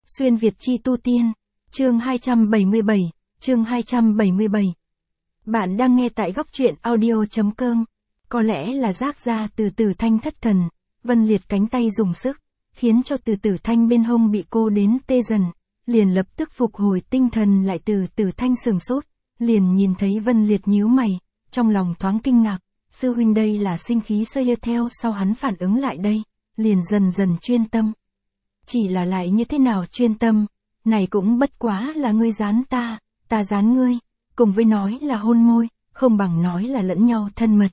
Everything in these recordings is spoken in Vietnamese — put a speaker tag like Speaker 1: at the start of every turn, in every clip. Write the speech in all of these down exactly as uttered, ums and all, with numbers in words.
Speaker 1: Xuyên Việt chi tu tiên, chương hai trăm bảy mươi bảy, chương hai trăm bảy mươi bảy. Bạn đang nghe tại góc truyện audio.com. Có lẽ là giác ra từ Tử Thanh thất thần, Vân Liệt cánh tay dùng sức, khiến cho từ Tử Thanh bên hông bị cô đến tê dần, liền lập tức phục hồi tinh thần lại. Từ Tử Thanh sừng sốt, liền nhìn thấy Vân Liệt nhíu mày, trong lòng thoáng kinh ngạc, sư huynh đây là sinh khí sơi theo. Sau hắn phản ứng lại đây, liền dần dần chuyên tâm. Chỉ là lại như thế nào chuyên tâm, này cũng bất quá là ngươi dán ta, ta dán ngươi, cùng với nói là hôn môi, không bằng nói là lẫn nhau thân mật.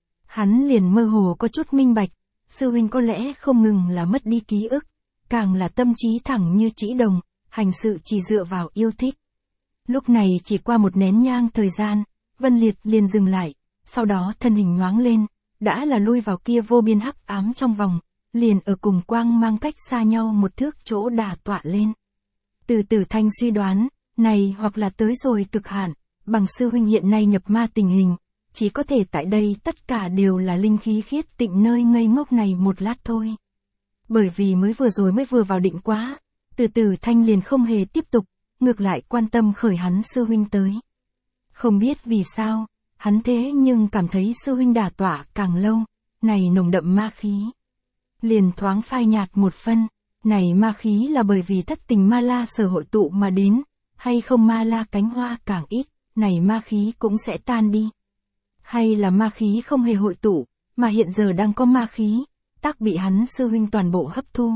Speaker 1: Hắn liền mơ hồ có chút minh bạch, sư huynh có lẽ không ngừng là mất đi ký ức, càng là tâm trí thẳng như chỉ đồng, hành sự chỉ dựa vào yêu thích. Lúc này chỉ qua một nén nhang thời gian, Vân Liệt liền dừng lại, sau đó thân hình nhoáng lên, đã là lui vào kia vô biên hắc ám trong vòng, liền ở cùng quang mang cách xa nhau một thước chỗ đà tọa lên. Từ Tử Thanh suy đoán, này hoặc là tới rồi cực hạn, bằng sư huynh hiện nay nhập ma tình hình, chỉ có thể tại đây tất cả đều là linh khí khiết tịnh nơi ngây ngốc này một lát thôi. Bởi vì mới vừa rồi mới vừa vào định quá, Từ Tử Thanh liền không hề tiếp tục, ngược lại quan tâm khởi hắn sư huynh tới. Không biết vì sao, hắn thế nhưng cảm thấy sư huynh đả tọa càng lâu, này nồng đậm ma khí liền thoáng phai nhạt một phân. Này ma khí là bởi vì thất tình ma la sở hội tụ mà đến, hay không ma la cánh hoa càng ít, này ma khí cũng sẽ tan đi. Hay là ma khí không hề hội tụ, mà hiện giờ đang có ma khí, tác bị hắn sư huynh toàn bộ hấp thu.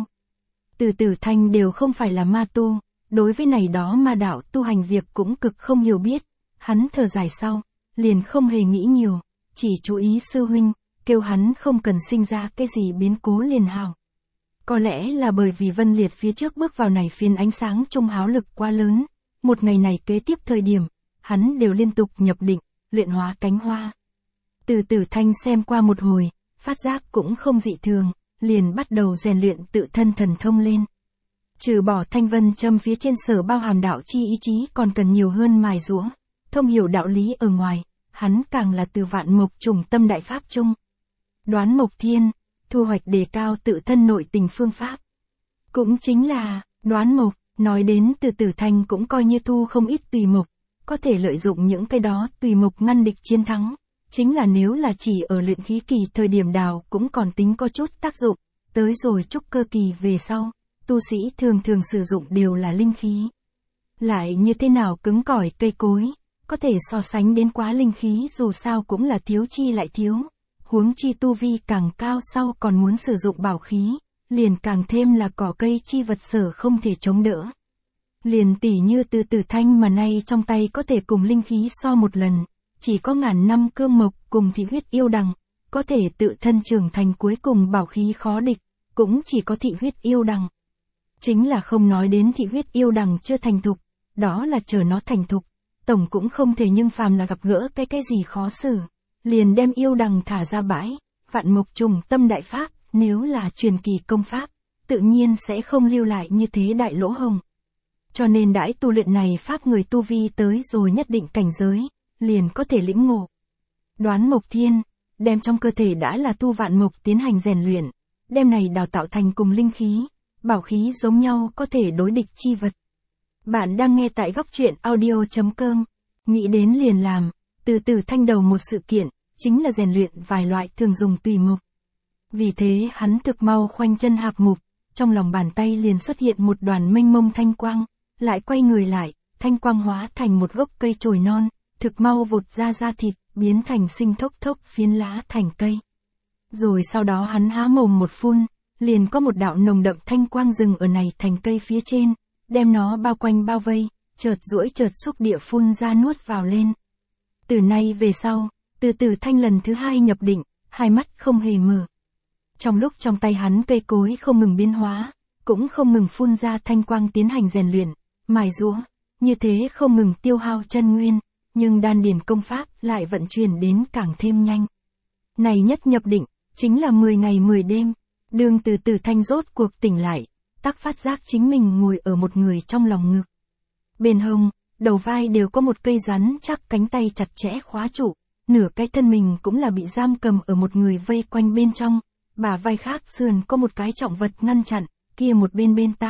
Speaker 1: Từ Tử Thanh đều không phải là ma tu, đối với này đó ma đạo tu hành việc cũng cực không hiểu biết, hắn thở dài sau, liền không hề nghĩ nhiều, chỉ chú ý sư huynh, kêu hắn không cần sinh ra cái gì biến cố liền hào. Có lẽ là bởi vì Vân Liệt phía trước bước vào này phiên ánh sáng trung háo lực quá lớn, một ngày này kế tiếp thời điểm, hắn đều liên tục nhập định, luyện hóa cánh hoa. Từ Tử Thanh xem qua một hồi, phát giác cũng không dị thường, liền bắt đầu rèn luyện tự thân thần thông lên. Trừ bỏ thanh vân châm phía trên sở bao hàm đạo chi ý chí còn cần nhiều hơn mài giũa, thông hiểu đạo lý ở ngoài, hắn càng là từ vạn mộc trùng tâm đại pháp trung. Đoán mộc thiên, thu hoạch đề cao tự thân nội tình phương pháp. Cũng chính là, đoán mộc, nói đến Từ Tử Thanh cũng coi như thu không ít tùy mộc, có thể lợi dụng những cái đó tùy mộc ngăn địch chiến thắng. Chính là nếu là chỉ ở luyện khí kỳ thời điểm đào cũng còn tính có chút tác dụng, tới rồi trúc cơ kỳ về sau, tu sĩ thường thường sử dụng đều là linh khí. Lại như thế nào cứng cỏi cây cối, có thể so sánh đến quá linh khí dù sao cũng là thiếu chi lại thiếu. Huống chi tu vi càng cao sau còn muốn sử dụng bảo khí, liền càng thêm là cỏ cây chi vật sở không thể chống đỡ. Liền tỉ như Từ Tử Thanh mà nay trong tay có thể cùng linh khí so một lần, chỉ có ngàn năm cương mộc cùng thị huyết yêu đằng, có thể tự thân trưởng thành cuối cùng bảo khí khó địch, cũng chỉ có thị huyết yêu đằng. Chính là không nói đến thị huyết yêu đằng chưa thành thục, đó là chờ nó thành thục, tổng cũng không thể nhưng phàm là gặp gỡ cái cái gì khó xử, liền đem yêu đằng thả ra bãi, vạn mộc trùng tâm đại pháp, nếu là truyền kỳ công pháp, tự nhiên sẽ không lưu lại như thế đại lỗ hồng. Cho nên đãi tu luyện này pháp người tu vi tới rồi nhất định cảnh giới, liền có thể lĩnh ngộ. Đoán mộc thiên, đem trong cơ thể đã là tu vạn mộc tiến hành rèn luyện, đem này đào tạo thành cùng linh khí, bảo khí giống nhau có thể đối địch chi vật. Bạn đang nghe tại góc truyện audio.com, nghĩ đến liền làm. Từ Tử Thanh đầu một sự kiện, chính là rèn luyện vài loại thường dùng tùy mộc. Vì thế hắn thực mau khoanh chân hạp mục, trong lòng bàn tay liền xuất hiện một đoàn mênh mông thanh quang, lại quay người lại, thanh quang hóa thành một gốc cây chồi non, thực mau vụt ra da thịt, biến thành sinh thốc thốc phiến lá thành cây. Rồi sau đó hắn há mồm một phun, liền có một đạo nồng đậm thanh quang rừng ở này thành cây phía trên, đem nó bao quanh bao vây, chợt duỗi chợt xúc địa phun ra nuốt vào lên. Từ nay về sau, Từ Tử Thanh lần thứ hai nhập định, hai mắt không hề mở. Trong lúc trong tay hắn cây cối không ngừng biến hóa, cũng không ngừng phun ra thanh quang tiến hành rèn luyện, mài giũa, như thế không ngừng tiêu hao chân nguyên, nhưng đan điền công pháp lại vận chuyển đến càng thêm nhanh. Này nhất nhập định, chính là mười ngày mười đêm, đương Từ Tử Thanh rốt cuộc tỉnh lại, tắc phát giác chính mình ngồi ở một người trong lòng ngực. Bên hông, đầu vai đều có một cây rắn chắc cánh tay chặt chẽ khóa trụ, nửa cái thân mình cũng là bị giam cầm ở một người vây quanh bên trong, bả vai khác sườn có một cái trọng vật ngăn chặn, kia một bên bên tai,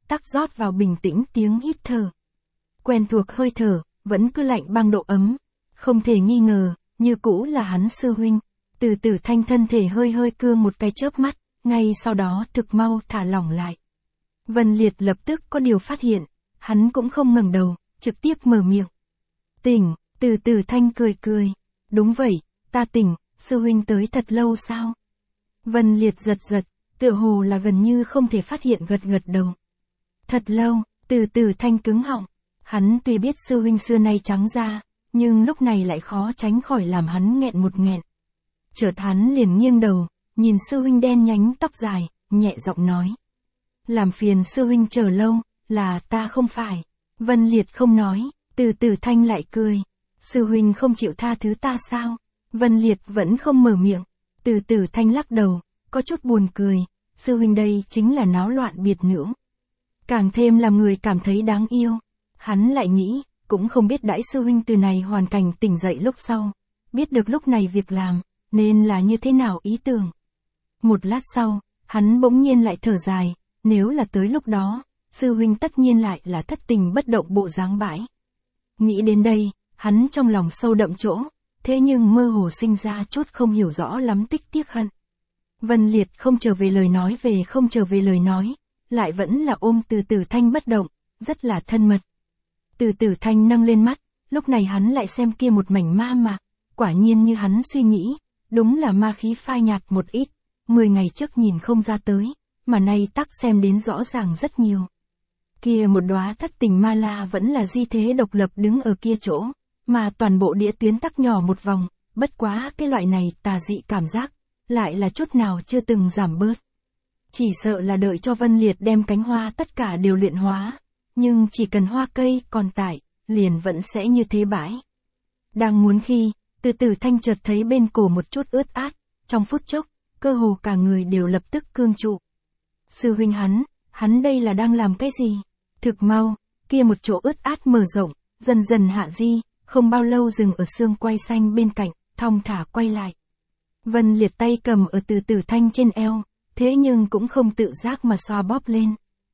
Speaker 1: tắc rót vào bình tĩnh tiếng hít thở. Quen thuộc hơi thở, vẫn cứ lạnh băng độ ấm. Không thể nghi ngờ, như cũ là hắn sư huynh. Từ Tử Thanh thân thể hơi hơi cương một cái chớp mắt, ngay sau đó thực mau thả lỏng lại. Vân Liệt lập tức có điều phát hiện, hắn cũng không ngẩng đầu, trực tiếp mở miệng. Tỉnh, Từ Tử Thanh cười cười. Đúng vậy, ta tỉnh, sư huynh tới thật lâu sao? Vân Liệt giật giật, tựa hồ là gần như không thể phát hiện gật gật đầu. Thật lâu, Từ Tử Thanh cứng họng. Hắn tuy biết sư huynh xưa nay trắng da, nhưng lúc này lại khó tránh khỏi làm hắn nghẹn một nghẹn. Chợt hắn liền nghiêng đầu, nhìn sư huynh đen nhánh tóc dài, nhẹ giọng nói. Làm phiền sư huynh chờ lâu, là ta không phải. Vân Liệt không nói, Từ Tử Thanh lại cười. Sư huynh không chịu tha thứ ta sao? Vân Liệt vẫn không mở miệng. Từ Tử Thanh lắc đầu, có chút buồn cười. Sư huynh đây chính là náo loạn biệt nữ. Càng thêm làm người cảm thấy đáng yêu. Hắn lại nghĩ, cũng không biết đãi sư huynh từ này hoàn cảnh tỉnh dậy lúc sau. Biết được lúc này việc làm, nên là như thế nào ý tưởng. Một lát sau, hắn bỗng nhiên lại thở dài. Nếu là tới lúc đó, sư huynh tất nhiên lại là thất tình bất động bộ dáng bãi. Nghĩ đến đây, hắn trong lòng sâu đậm chỗ, thế nhưng mơ hồ sinh ra chút không hiểu rõ lắm tích tiếc hận. Vân Liệt không trở về lời nói về không trở về lời nói, lại vẫn là ôm Từ Tử Thanh bất động, rất là thân mật. Từ Tử Thanh nâng lên mắt, lúc này hắn lại xem kia một mảnh ma mạc, quả nhiên như hắn suy nghĩ, đúng là ma khí phai nhạt một ít, mười ngày trước nhìn không ra tới, mà nay tắc xem đến rõ ràng rất nhiều. Kia một đóa thất tình ma la vẫn là di thế độc lập đứng ở kia chỗ, mà toàn bộ đĩa tuyến tắc nhỏ một vòng, bất quá cái loại này tà dị cảm giác, lại là chút nào chưa từng giảm bớt. Chỉ sợ là đợi cho Vân Liệt đem cánh hoa tất cả đều luyện hóa, nhưng chỉ cần hoa cây còn tại, liền vẫn sẽ như thế bãi. Đang muốn khi, Từ Tử Thanh chợt thấy bên cổ một chút ướt át, trong phút chốc, cơ hồ cả người đều lập tức cương trụ. Sư huynh hắn, hắn đây là đang làm cái gì? Thực mau, kia một chỗ ướt át mở rộng, dần dần hạ di, không bao lâu dừng ở xương quai xanh bên cạnh, thong thả quay lại. Vân Liệt tay cầm ở Từ Tử Thanh trên eo, thế nhưng cũng không tự giác mà xoa bóp lên.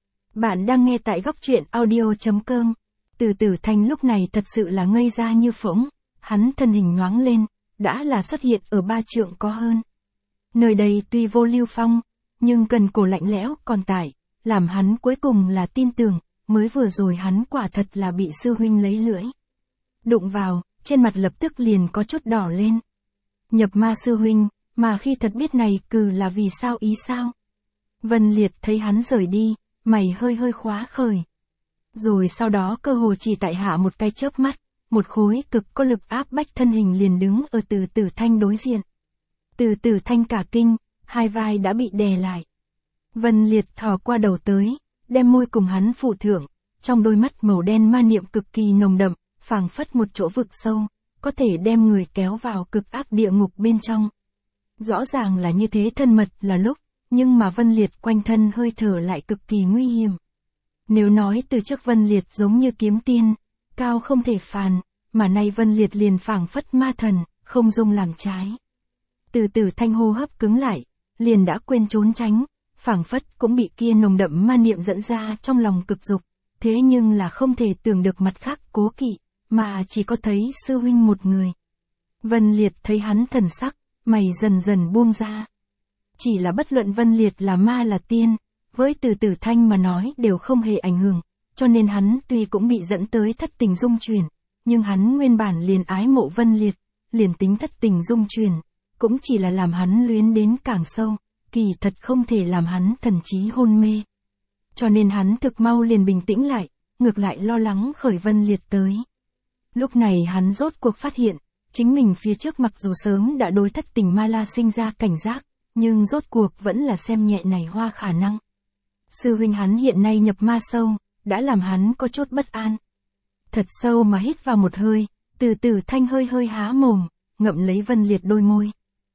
Speaker 1: Bạn đang nghe tại góc truyện audio chấm com. Từ Tử Thanh lúc này thật sự là ngây ra như phỗng, hắn thân hình nhoáng lên, đã là xuất hiện ở ba trượng có hơn. Nơi đây tuy vô lưu phong, nhưng cần cổ lạnh lẽo còn tại, làm hắn cuối cùng là tin tưởng, mới vừa rồi hắn quả thật là bị sư huynh lấy lưỡi. Đụng vào, trên mặt lập tức liền có chút đỏ lên. Nhập ma sư huynh, mà khi thật biết này cừ là vì sao ý sao? Vân Liệt thấy hắn rời đi, mày hơi hơi khóa khởi. Rồi sau đó cơ hồ chỉ tại hạ một cái chớp mắt, một khối cực có lực áp bách thân hình liền đứng ở Từ Tử Thanh đối diện. Từ Tử Thanh cả kinh, hai vai đã bị đè lại. Vân Liệt thò qua đầu tới, đem môi cùng hắn phụ thượng, trong đôi mắt màu đen ma niệm cực kỳ nồng đậm, phảng phất một chỗ vực sâu, có thể đem người kéo vào cực ác địa ngục bên trong. Rõ ràng là như thế thân mật là lúc, nhưng mà Vân Liệt quanh thân hơi thở lại cực kỳ nguy hiểm. Nếu nói từ trước Vân Liệt giống như kiếm tiên, cao không thể phàn, mà nay Vân Liệt liền phảng phất ma thần, không dung làm trái. Từ Tử Thanh hô hấp cứng lại, liền đã quên trốn tránh, phảng phất cũng bị kia nồng đậm ma niệm dẫn ra trong lòng cực dục, thế nhưng là không thể tưởng được mặt khác cố kỵ, mà chỉ có thấy sư huynh một người. Vân Liệt thấy hắn thần sắc, mày dần dần buông ra. Chỉ là bất luận Vân Liệt là ma là tiên, với Từ Tử Thanh mà nói đều không hề ảnh hưởng, cho nên hắn tuy cũng bị dẫn tới thất tình dung chuyển, nhưng hắn nguyên bản liền ái mộ Vân Liệt, liền tính thất tình dung chuyển, cũng chỉ là làm hắn luyến đến càng sâu, kỳ thật không thể làm hắn thần trí hôn mê. Cho nên hắn thực mau liền bình tĩnh lại, ngược lại lo lắng khởi Vân Liệt tới. Lúc này hắn rốt cuộc phát hiện, chính mình phía trước mặc dù sớm đã đối thất tình ma la sinh ra cảnh giác, nhưng rốt cuộc vẫn là xem nhẹ này hoa khả năng. Sư huynh hắn hiện nay nhập ma sâu, đã làm hắn có chút bất an. Thật sâu mà hít vào một hơi, Từ Tử Thanh hơi hơi há mồm, ngậm lấy Vân Liệt đôi môi.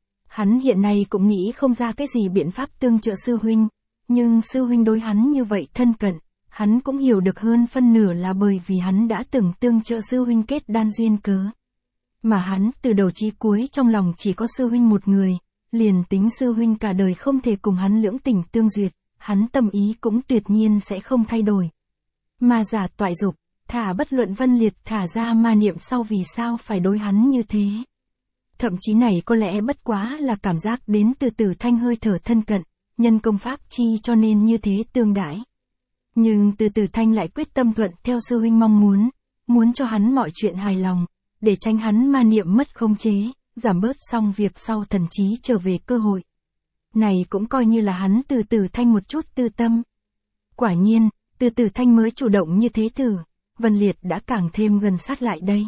Speaker 1: Hắn hiện nay cũng nghĩ không ra cái gì biện pháp tương trợ sư huynh, nhưng sư huynh đối hắn như vậy thân cận, hắn cũng hiểu được hơn phân nửa là bởi vì hắn đã từng tương trợ sư huynh kết đan duyên cớ. Mà hắn từ đầu chí cuối trong lòng chỉ có sư huynh một người, liền tính sư huynh cả đời không thể cùng hắn lưỡng tình tương duyệt, hắn tâm ý cũng tuyệt nhiên sẽ không thay đổi. Ma giả toại dục, thả bất luận Vân Liệt thả ra ma niệm sau vì sao phải đối hắn như thế. Thậm chí này có lẽ bất quá là cảm giác đến từ Tử Thanh hơi thở thân cận, nhân công pháp chi cho nên như thế tương đãi. Nhưng từ Tử Thanh lại quyết tâm thuận theo sư huynh mong muốn, muốn cho hắn mọi chuyện hài lòng, để tránh hắn ma niệm mất khống chế, giảm bớt xong việc sau thần trí trở về cơ hội. Này cũng coi như là hắn từ Tử Thanh một chút tư tâm. Quả nhiên, từ Tử Thanh mới chủ động như thế thử, Vân Liệt đã càng thêm gần sát lại đây.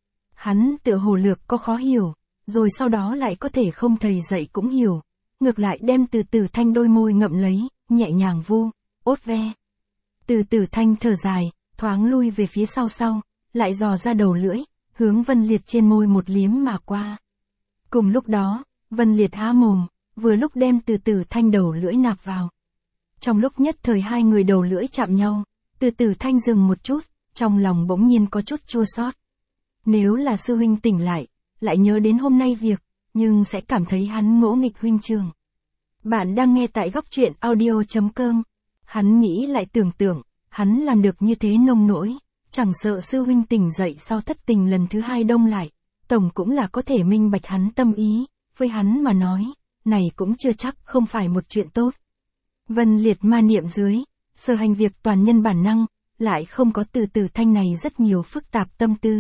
Speaker 1: Hắn tựa hồ lược có khó hiểu, rồi sau đó lại có thể không thầy dạy cũng hiểu, ngược lại đem từ Tử Thanh đôi môi ngậm lấy, nhẹ nhàng vu, ốt ve. Từ Tử Thanh thở dài, thoáng lui về phía sau sau, lại dò ra đầu lưỡi, hướng Vân Liệt trên môi một liếm mà qua. Cùng lúc đó, Vân Liệt há mồm, vừa lúc đem từ Tử Thanh đầu lưỡi nạp vào. Trong lúc nhất thời hai người đầu lưỡi chạm nhau, từ Tử Thanh dừng một chút, trong lòng bỗng nhiên có chút chua xót. Nếu là sư huynh tỉnh lại, lại nhớ đến hôm nay việc, nhưng sẽ cảm thấy hắn ngỗ nghịch huynh trường. Bạn đang nghe tại góc truyện audio chấm com. Hắn nghĩ lại tưởng tượng, hắn làm được như thế nông nỗi, chẳng sợ sư huynh tỉnh dậy sau thất tình lần thứ hai đông lại, tổng cũng là có thể minh bạch hắn tâm ý, với hắn mà nói, này cũng chưa chắc không phải một chuyện tốt. Vân Liệt ma niệm dưới, sở hành việc toàn nhân bản năng, lại không có từ Tử Thanh này rất nhiều phức tạp tâm tư.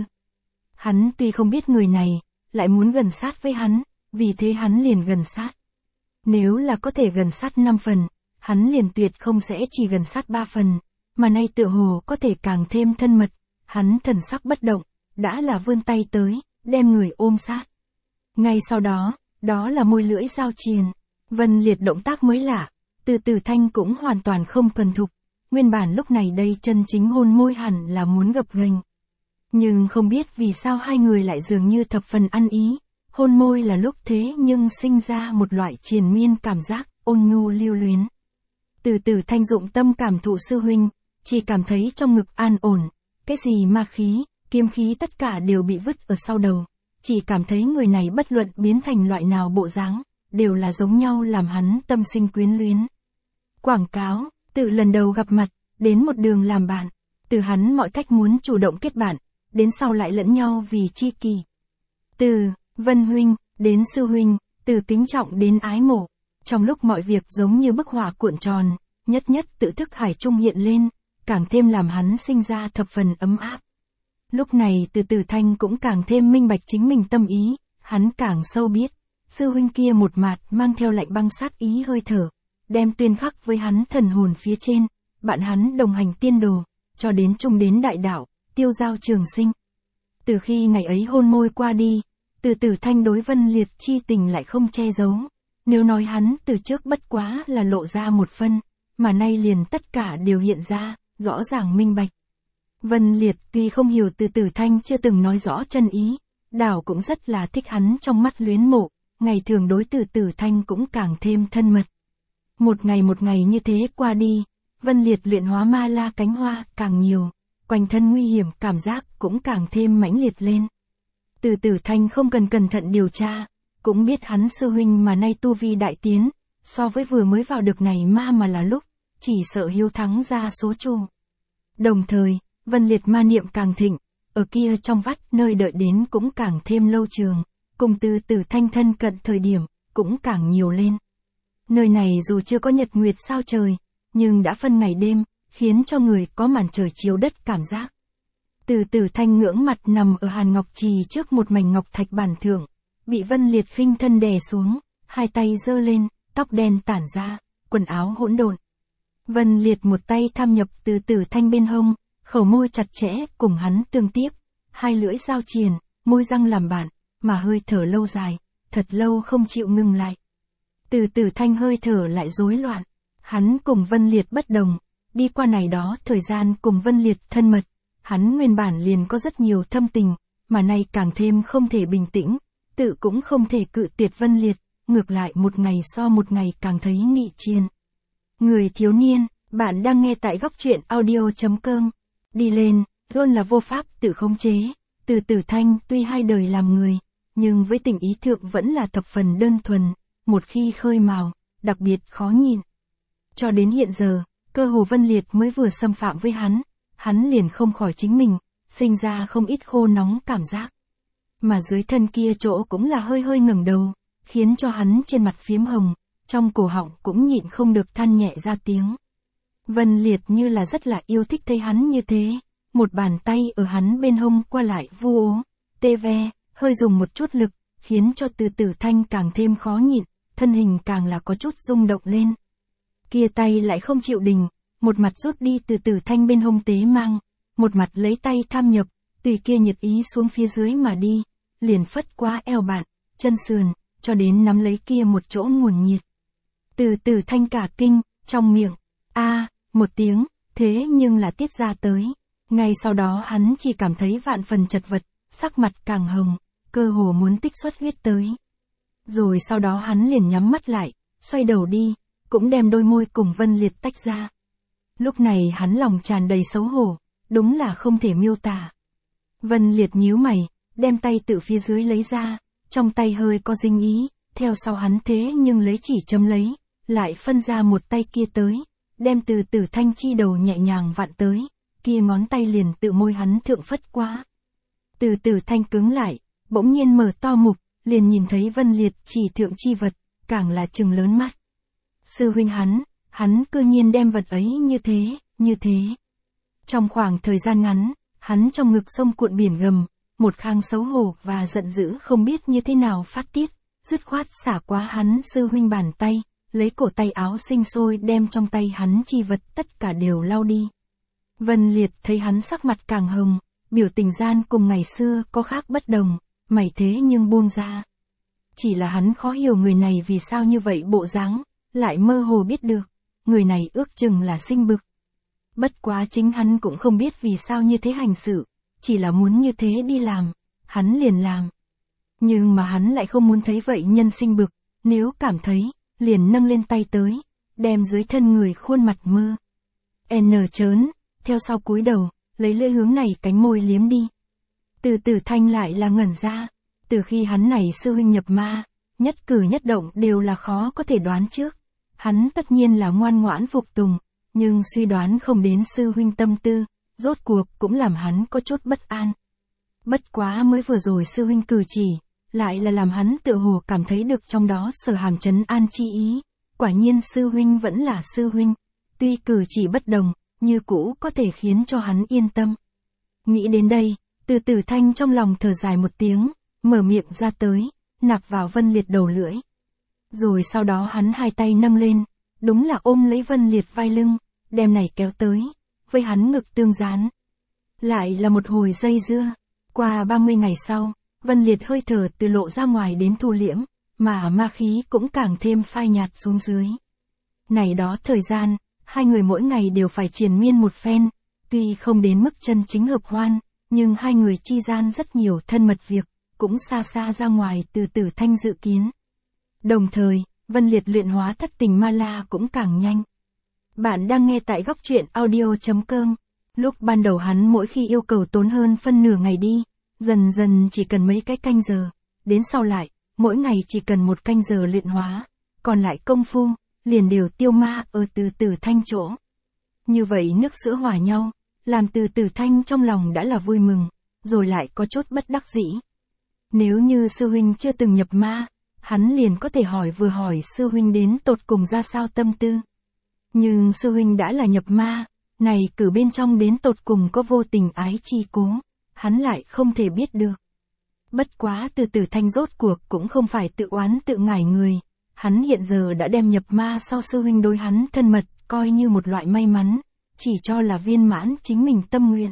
Speaker 1: Hắn tuy không biết người này, lại muốn gần sát với hắn, vì thế hắn liền gần sát. Nếu là có thể gần sát năm phần, hắn liền tuyệt không sẽ chỉ gần sát ba phần, mà nay tựa hồ có thể càng thêm thân mật, hắn thần sắc bất động, đã là vươn tay tới, đem người ôm sát. Ngay sau đó, đó là môi lưỡi giao triền, Vân Liệt động tác mới lạ, từ Tử Thanh cũng hoàn toàn không thuần thục, nguyên bản lúc này đây chân chính hôn môi hẳn là muốn gập ghềnh. Nhưng không biết vì sao hai người lại dường như thập phần ăn ý, hôn môi là lúc thế nhưng sinh ra một loại triền miên cảm giác, ôn nhu lưu luyến. Từ Tử Thanh dụng tâm cảm thụ sư huynh, chỉ cảm thấy trong ngực an ổn, cái gì ma khí, kiếm khí tất cả đều bị vứt ở sau đầu, chỉ cảm thấy người này bất luận biến thành loại nào bộ dáng, đều là giống nhau làm hắn tâm sinh quyến luyến. Quảng cáo, từ lần đầu gặp mặt, đến một đường làm bạn, từ hắn mọi cách muốn chủ động kết bạn, đến sau lại lẫn nhau vì chi kỷ. Từ Vân huynh, đến sư huynh, từ kính trọng đến ái mộ, trong lúc mọi việc giống như bức họa cuộn tròn, nhất nhất tự thức hải trung hiện lên, càng thêm làm hắn sinh ra thập phần ấm áp. Lúc này từ Tử Thanh cũng càng thêm minh bạch chính mình tâm ý, hắn càng sâu biết, sư huynh kia một mạt mang theo lạnh băng sát ý hơi thở, đem tuyên khắc với hắn thần hồn phía trên, bạn hắn đồng hành tiên đồ, cho đến chung đến đại đạo, tiêu giao trường sinh. Từ khi ngày ấy hôn môi qua đi, từ Tử Thanh đối Vân Liệt chi tình lại không che giấu, nếu nói hắn từ trước bất quá là lộ ra một phân, mà nay liền tất cả đều hiện ra, rõ ràng minh bạch. Vân Liệt tuy không hiểu từ Tử Thanh chưa từng nói rõ chân ý, đảo cũng rất là thích hắn trong mắt luyến mộ, ngày thường đối từ Tử Thanh cũng càng thêm thân mật. Một ngày một ngày như thế qua đi, Vân Liệt luyện hóa ma la cánh hoa càng nhiều, quanh thân nguy hiểm cảm giác cũng càng thêm mãnh liệt lên. Từ Tử Thanh không cần cẩn thận điều tra, cũng biết hắn sư huynh mà nay tu vi đại tiến, so với vừa mới vào được này ma mà là lúc, chỉ sợ hiếu thắng ra số chu. Đồng thời, Vân Liệt ma niệm càng thịnh, ở kia trong vắt nơi đợi đến cũng càng thêm lâu trường, cùng từ Tử Thanh thân cận thời điểm, cũng càng nhiều lên. Nơi này dù chưa có nhật nguyệt sao trời, nhưng đã phân ngày đêm, khiến cho người có màn trời chiếu đất cảm giác. Từ Tử Thanh ngưỡng mặt nằm ở Hàn Ngọc Trì trước một mảnh ngọc thạch bản thượng, bị Vân Liệt khinh thân đè xuống, hai tay giơ lên, tóc đen tản ra, quần áo hỗn độn. Vân Liệt một tay tham nhập Từ Tử Thanh bên hông, khẩu môi chặt chẽ cùng hắn tương tiếp, hai lưỡi giao triền, môi răng làm bạn, mà hơi thở lâu dài, thật lâu không chịu ngừng lại. Từ Tử Thanh hơi thở lại rối loạn, hắn cùng Vân Liệt bất đồng, đi qua này đó thời gian cùng Vân Liệt thân mật, hắn nguyên bản liền có rất nhiều thâm tình, mà nay càng thêm không thể bình tĩnh, tự cũng không thể cự tuyệt Vân Liệt, ngược lại một ngày so một ngày càng thấy nghị chiên. Người thiếu niên, bạn đang nghe tại góc truyện audio chấm com. Đi lên, luôn là vô pháp tự khống chế, Từ Tử Thanh tuy hai đời làm người, nhưng với tình ý thượng vẫn là thập phần đơn thuần, một khi khơi mào, đặc biệt khó nhìn. Cho đến hiện giờ, cơ hồ Vân Liệt mới vừa xâm phạm với hắn, hắn liền không khỏi chính mình, sinh ra không ít khô nóng cảm giác. Mà dưới thân kia chỗ cũng là hơi hơi ngẩng đầu, khiến cho hắn trên mặt phiếm hồng, trong cổ họng cũng nhịn không được than nhẹ ra tiếng. Vân Liệt như là rất là yêu thích thấy hắn như thế, một bàn tay ở hắn bên hông qua lại vu ố, tê ve, hơi dùng một chút lực, khiến cho Từ Tử Thanh càng thêm khó nhịn, thân hình càng là có chút rung động lên. Kia tay lại không chịu đình, một mặt rút đi Từ Tử Thanh bên hông tế mang, một mặt lấy tay tham nhập, tùy kia nhiệt ý xuống phía dưới mà đi, liền phất qua eo bạn, chân sườn, cho đến nắm lấy kia một chỗ nguồn nhiệt. Từ Tử Thanh cả kinh, trong miệng, a một tiếng, thế nhưng là tiết ra tới. Ngay sau đó hắn chỉ cảm thấy vạn phần chật vật, sắc mặt càng hồng, cơ hồ muốn tích xuất huyết tới. Rồi sau đó hắn liền nhắm mắt lại, xoay đầu đi, cũng đem đôi môi cùng Vân Liệt tách ra. Lúc này hắn lòng tràn đầy xấu hổ, đúng là không thể miêu tả. Vân Liệt nhíu mày, đem tay tự phía dưới lấy ra, trong tay hơi có dinh ý, theo sau hắn thế nhưng lấy chỉ chấm lấy, lại phân ra một tay kia tới, đem Từ Tử Thanh chi đầu nhẹ nhàng vặn tới, kia ngón tay liền tự môi hắn thượng phất qua. Từ Tử Thanh cứng lại, bỗng nhiên mở to mục, liền nhìn thấy Vân Liệt chỉ thượng chi vật, càng là trừng lớn mắt. Sư huynh hắn, hắn cư nhiên đem vật ấy như thế, như thế. Trong khoảng thời gian ngắn, hắn trong ngực sông cuộn biển gầm, một khang xấu hổ và giận dữ không biết như thế nào phát tiết, dứt khoát xả qua hắn sư huynh bàn tay, lấy cổ tay áo sinh sôi đem trong tay hắn chi vật tất cả đều lau đi. Vân Liệt thấy hắn sắc mặt càng hồng, biểu tình gian cùng ngày xưa có khác bất đồng, mày thế nhưng buông ra. Chỉ là hắn khó hiểu người này vì sao như vậy bộ dáng, lại mơ hồ biết được, người này ước chừng là sinh bực. Bất quá chính hắn cũng không biết vì sao như thế hành sự, chỉ là muốn như thế đi làm, hắn liền làm. Nhưng mà hắn lại không muốn thấy vậy nhân sinh bực, nếu cảm thấy, liền nâng lên tay tới, đem dưới thân người khuôn mặt mơ. N chớn, theo sau cúi đầu, lấy lưỡi hướng này cánh môi liếm đi. Từ Tử Thanh lại là ngẩn ra, từ khi hắn này sư huynh nhập ma, nhất cử nhất động đều là khó có thể đoán trước. Hắn tất nhiên là ngoan ngoãn phục tùng, nhưng suy đoán không đến sư huynh tâm tư, rốt cuộc cũng làm hắn có chút bất an. Bất quá mới vừa rồi sư huynh cử chỉ, lại là làm hắn tựa hồ cảm thấy được trong đó sở hàm trấn an chi ý. Quả nhiên sư huynh vẫn là sư huynh, tuy cử chỉ bất đồng, như cũ có thể khiến cho hắn yên tâm. Nghĩ đến đây, Từ Tử Thanh trong lòng thở dài một tiếng, mở miệng ra tới, nạp vào Vân Liệt đầu lưỡi. Rồi sau đó hắn hai tay nâng lên, đúng là ôm lấy Vân Liệt vai lưng, đem này kéo tới, với hắn ngực tương dán. Lại là một hồi dây dưa, qua ba mươi ngày sau, Vân Liệt hơi thở từ lộ ra ngoài đến thu liễm, mà ma khí cũng càng thêm phai nhạt xuống dưới. Này đó thời gian, hai người mỗi ngày đều phải triền miên một phen, tuy không đến mức chân chính hợp hoan, nhưng hai người chi gian rất nhiều thân mật việc, cũng xa xa ra ngoài Từ Tử Thanh dự kiến. Đồng thời, Vân Liệt luyện hóa thất tình ma la cũng càng nhanh. Bạn đang nghe tại góc truyện audio chấm com. Lúc ban đầu hắn mỗi khi yêu cầu tốn hơn phân nửa ngày đi, dần dần chỉ cần mấy cái canh giờ, đến sau lại, mỗi ngày chỉ cần một canh giờ luyện hóa, còn lại công phu, liền đều tiêu ma ở Từ Tử Thanh chỗ. Như vậy nước sữa hòa nhau, làm Từ Tử Thanh trong lòng đã là vui mừng, rồi lại có chút bất đắc dĩ. Nếu như sư huynh chưa từng nhập ma, hắn liền có thể hỏi vừa hỏi sư huynh đến tột cùng ra sao tâm tư. Nhưng sư huynh đã là nhập ma, này cử bên trong đến tột cùng có vô tình ái chi cố, hắn lại không thể biết được. Bất quá Từ Tử Thanh rốt cuộc cũng không phải tự oán tự ngải người, hắn hiện giờ đã đem nhập ma sau sư huynh đối hắn thân mật, coi như một loại may mắn, chỉ cho là viên mãn chính mình tâm nguyện.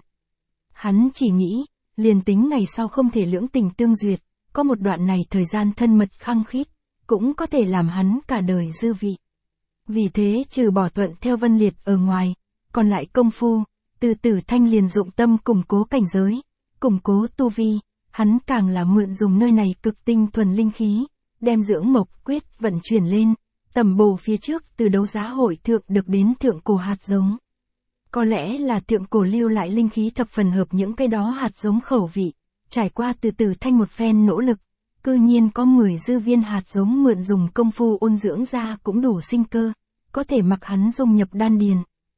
Speaker 1: Hắn chỉ nghĩ, liền tính ngày sau không thể lưỡng tình tương duyệt, có một đoạn này thời gian thân mật khăng khít, cũng có thể làm hắn cả đời dư vị. Vì thế trừ bỏ thuận theo Vân Liệt ở ngoài, còn lại công phu, Từ Tử Thanh liền dụng tâm củng cố cảnh giới, củng cố tu vi, hắn càng là mượn dùng nơi này cực tinh thuần linh khí, đem dưỡng mộc quyết vận chuyển lên, tầm bổ phía trước từ đấu giá hội thượng được đến thượng cổ hạt giống. Có lẽ là thượng cổ lưu lại linh khí thập phần hợp những cái đó hạt giống khẩu vị, trải qua Từ Tử Thanh một phen nỗ lực, cư nhiên có mười dư viên hạt giống mượn dùng công phu ôn dưỡng ra cũng đủ sinh cơ, có thể mặc hắn dung nhập đan điền.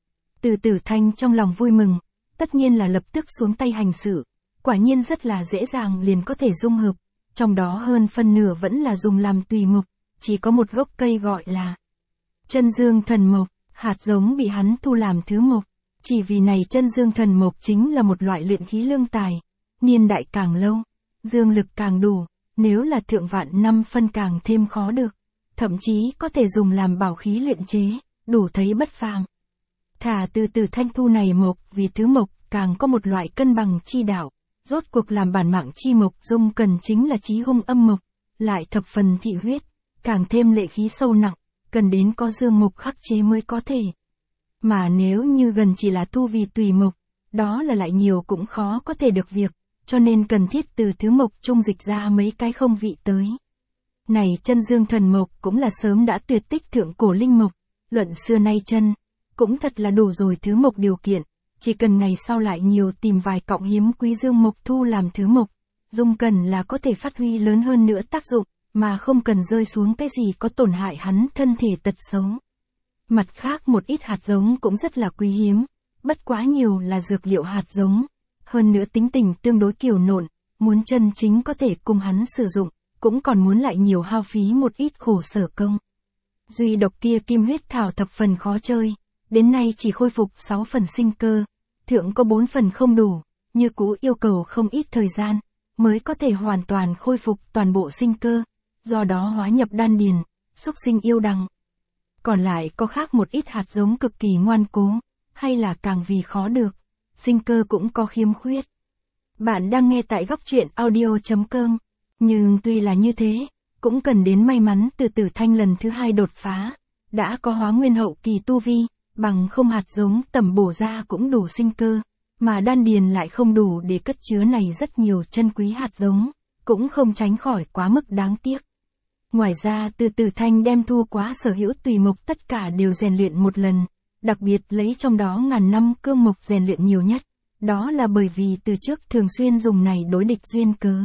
Speaker 1: Từ Tử Thanh trong lòng vui mừng, tất nhiên là lập tức xuống tay hành sự, quả nhiên rất là dễ dàng liền có thể dung hợp, trong đó hơn phân nửa vẫn là dùng làm tùy mộc, chỉ có một gốc cây gọi là Chân Dương Thần Mộc, hạt giống bị hắn thu làm thứ mộc, chỉ vì này Chân Dương Thần Mộc chính là một loại luyện khí lương tài, niên đại càng lâu, dương lực càng đủ, nếu là thượng vạn năm phân càng thêm khó được, thậm chí có thể dùng làm bảo khí luyện chế, đủ thấy bất phàm. Thả Từ Tử Thanh thu này mộc vì thứ mộc càng có một loại cân bằng chi đạo, rốt cuộc làm bản mạng chi mộc dung cần chính là chí hung âm mộc, lại thập phần thị huyết, càng thêm lệ khí sâu nặng, cần đến có dương mộc khắc chế mới có thể. Mà nếu như gần chỉ là thu vì tùy mộc, đó là lại nhiều cũng khó có thể được việc, cho nên cần thiết từ thứ mộc trung dịch ra mấy cái không vị tới. Này Chân Dương Thần Mộc cũng là sớm đã tuyệt tích thượng cổ linh mộc, luận xưa nay chân, cũng thật là đủ rồi thứ mộc điều kiện, chỉ cần ngày sau lại nhiều tìm vài cọng hiếm quý dương mộc thu làm thứ mộc, dung cần là có thể phát huy lớn hơn nữa tác dụng, mà không cần rơi xuống cái gì có tổn hại hắn thân thể tật xấu. Mặt khác một ít hạt giống cũng rất là quý hiếm, bất quá nhiều là dược liệu hạt giống, hơn nữa tính tình tương đối kiều nộn, muốn chân chính có thể cùng hắn sử dụng, cũng còn muốn lại nhiều hao phí một ít khổ sở công. Duy độc kia kim huyết thảo thập phần khó chơi, đến nay chỉ khôi phục sáu phần sinh cơ, thượng có bốn phần không đủ, như cũ yêu cầu không ít thời gian, mới có thể hoàn toàn khôi phục toàn bộ sinh cơ, do đó hóa nhập đan điền, xúc sinh yêu đằng. Còn lại có khác một ít hạt giống cực kỳ ngoan cố, hay là càng vì khó được, sinh cơ cũng có khiếm khuyết. Bạn đang nghe tại góc truyện audio chấm com, nhưng tuy là như thế, cũng cần đến may mắn Từ Tử Thanh lần thứ hai đột phá, đã có hóa nguyên hậu kỳ tu vi, bằng không hạt giống tầm bổ ra cũng đủ sinh cơ, mà đan điền lại không đủ để cất chứa này rất nhiều chân quý hạt giống, cũng không tránh khỏi quá mức đáng tiếc. Ngoài ra Từ Tử Thanh đem thu quá sở hữu tùy mộc tất cả đều rèn luyện một lần, đặc biệt lấy trong đó ngàn năm cương mộc rèn luyện nhiều nhất, đó là bởi vì từ trước thường xuyên dùng này đối địch duyên cớ.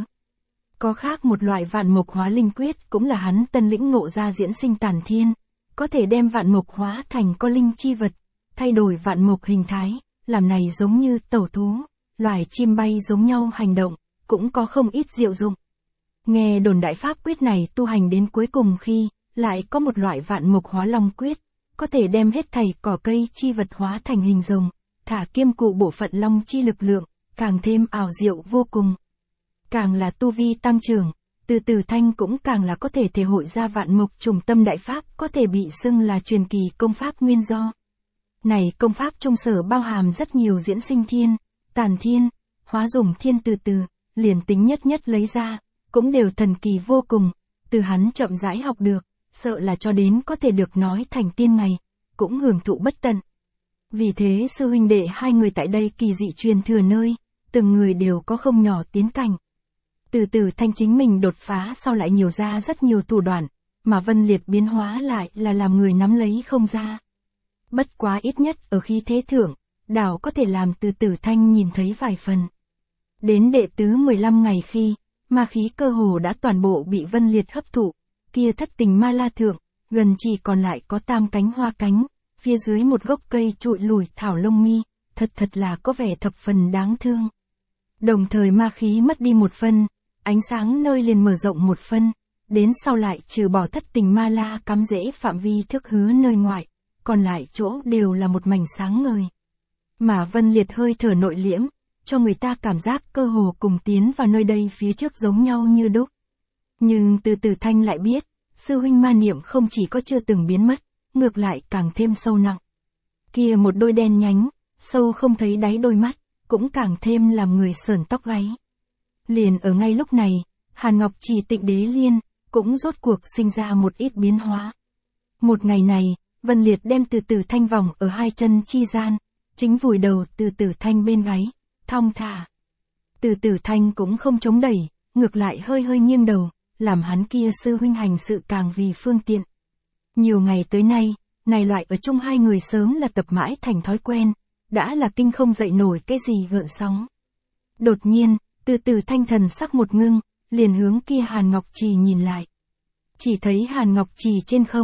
Speaker 1: Có khác một loại vạn mộc hóa linh quyết cũng là hắn tân lĩnh ngộ ra diễn sinh tản thiên, có thể đem vạn mộc hóa thành có linh chi vật, thay đổi vạn mộc hình thái, làm này giống như tẩu thú, loài chim bay giống nhau hành động, cũng có không ít diệu dụng. Nghe đồn đại pháp quyết này tu hành đến cuối cùng khi, lại có một loại vạn mộc hóa long quyết, có thể đem hết thảy cỏ cây chi vật hóa thành hình rồng, thả kiêm cụ bộ phận long chi lực lượng, càng thêm ảo diệu vô cùng. Càng là tu vi tăng trưởng, Từ Tử Thanh cũng càng là có thể thể hội ra vạn mộc trùng tâm đại pháp có thể bị xưng là truyền kỳ công pháp nguyên do. Này công pháp trung sở bao hàm rất nhiều diễn sinh thiên, tàn thiên, hóa dùng thiên từ từ, liền tính nhất nhất lấy ra, cũng đều thần kỳ vô cùng, từ hắn chậm rãi học được, sợ là cho đến có thể được nói thành tiên ngày, cũng hưởng thụ bất tận. Vì thế sư huynh đệ hai người tại đây kỳ dị truyền thừa nơi, từng người đều có không nhỏ tiến cảnh. Từ Tử Thanh chính mình đột phá sau lại nhiều ra rất nhiều thủ đoạn, mà Vân Liệt biến hóa lại là làm người nắm lấy không ra. Bất quá ít nhất ở khí thế thượng, đảo có thể làm Từ Tử Thanh nhìn thấy vài phần. Đến đệ tứ mười lăm ngày khi, ma khí cơ hồ đã toàn bộ bị Vân Liệt hấp thụ, kia thất tình ma la thượng, gần chỉ còn lại có tam cánh hoa cánh, phía dưới một gốc cây trụi lùi thảo lông mi, thật thật là có vẻ thập phần đáng thương. Đồng thời ma khí mất đi một phân, ánh sáng nơi liền mở rộng một phân, đến sau lại trừ bỏ thất tình ma la cắm rễ phạm vi thước hứa nơi ngoại, còn lại chỗ đều là một mảnh sáng ngời. Mà Vân Liệt hơi thở nội liễm, cho người ta cảm giác cơ hồ cùng tiến vào nơi đây phía trước giống nhau như đúc. Nhưng Từ Tử Thanh lại biết, sư huynh ma niệm không chỉ có chưa từng biến mất, ngược lại càng thêm sâu nặng. Kia một đôi đen nhánh, sâu không thấy đáy đôi mắt, cũng càng thêm làm người sởn tóc gáy. Liền ở ngay lúc này, Hàn Ngọc Trì Tịnh Đế Liên, cũng rốt cuộc sinh ra một ít biến hóa. Một ngày này, Vân Liệt đem Từ Tử Thanh vòng ở hai chân chi gian, chính vùi đầu Từ Tử Thanh bên gáy, thong thả. Từ Tử Thanh cũng không chống đẩy, ngược lại hơi hơi nghiêng đầu, làm hắn kia sư huynh hành sự càng vì phương tiện. Nhiều ngày tới nay, này loại ở chung hai người sớm là tập mãi thành thói quen, đã là kinh không dậy nổi cái gì gợn sóng. Đột nhiên, Từ Tử Thanh thần sắc một ngưng, liền hướng kia Hàn Ngọc Trì nhìn lại. Chỉ thấy Hàn Ngọc Trì trên không,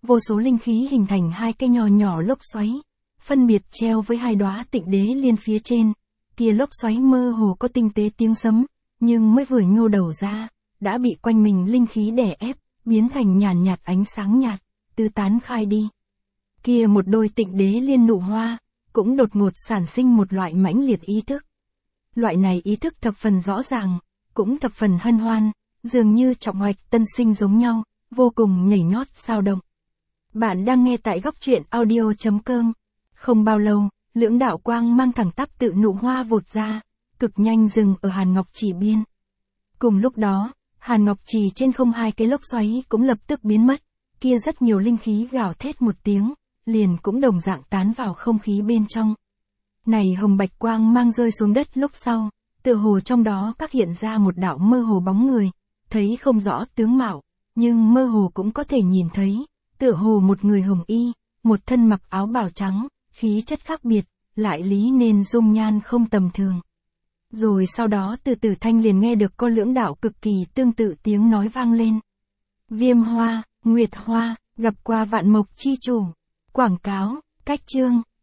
Speaker 1: vô số linh khí hình thành hai cái nhỏ nhỏ lốc xoáy, phân biệt treo với hai đóa tịnh đế liên phía trên. Kia lốc xoáy mơ hồ có tinh tế tiếng sấm, nhưng mới vừa nhô đầu ra, đã bị quanh mình linh khí đè ép, biến thành nhàn nhạt ánh sáng nhạt, tứ tán khai đi. Kia một đôi tịnh đế liên nụ hoa, cũng đột ngột sản sinh một loại mãnh liệt ý thức. Loại này ý thức thập phần rõ ràng, cũng thập phần hân hoan, dường như trọng hoạch tân sinh giống nhau, vô cùng nhảy nhót sao động. Bạn đang nghe tại góc truyện audio.com. Không bao lâu, lưỡng đạo quang mang thẳng tắp tự nụ hoa vụt ra, cực nhanh dừng ở Hàn Ngọc Trì biên. Cùng lúc đó, Hàn Ngọc Trì trên không hai cái lốc xoáy cũng lập tức biến mất, kia rất nhiều linh khí gào thét một tiếng, liền cũng đồng dạng tán vào không khí bên trong. Này hồng bạch quang mang rơi xuống đất lúc sau, tựa hồ trong đó các hiện ra một đạo mơ hồ bóng người, thấy không rõ tướng mạo, nhưng mơ hồ cũng có thể nhìn thấy, tựa hồ một người hồng y, một thân mặc áo bào trắng, khí chất khác biệt, lại lý nên dung nhan không tầm thường. Rồi sau đó từ Tử Thanh liền nghe được có lưỡng đạo cực kỳ tương tự tiếng nói vang lên. Viêm Hoa, Nguyệt Hoa, gặp qua Vạn Mộc chi chủ. Quảng cáo, cách chương.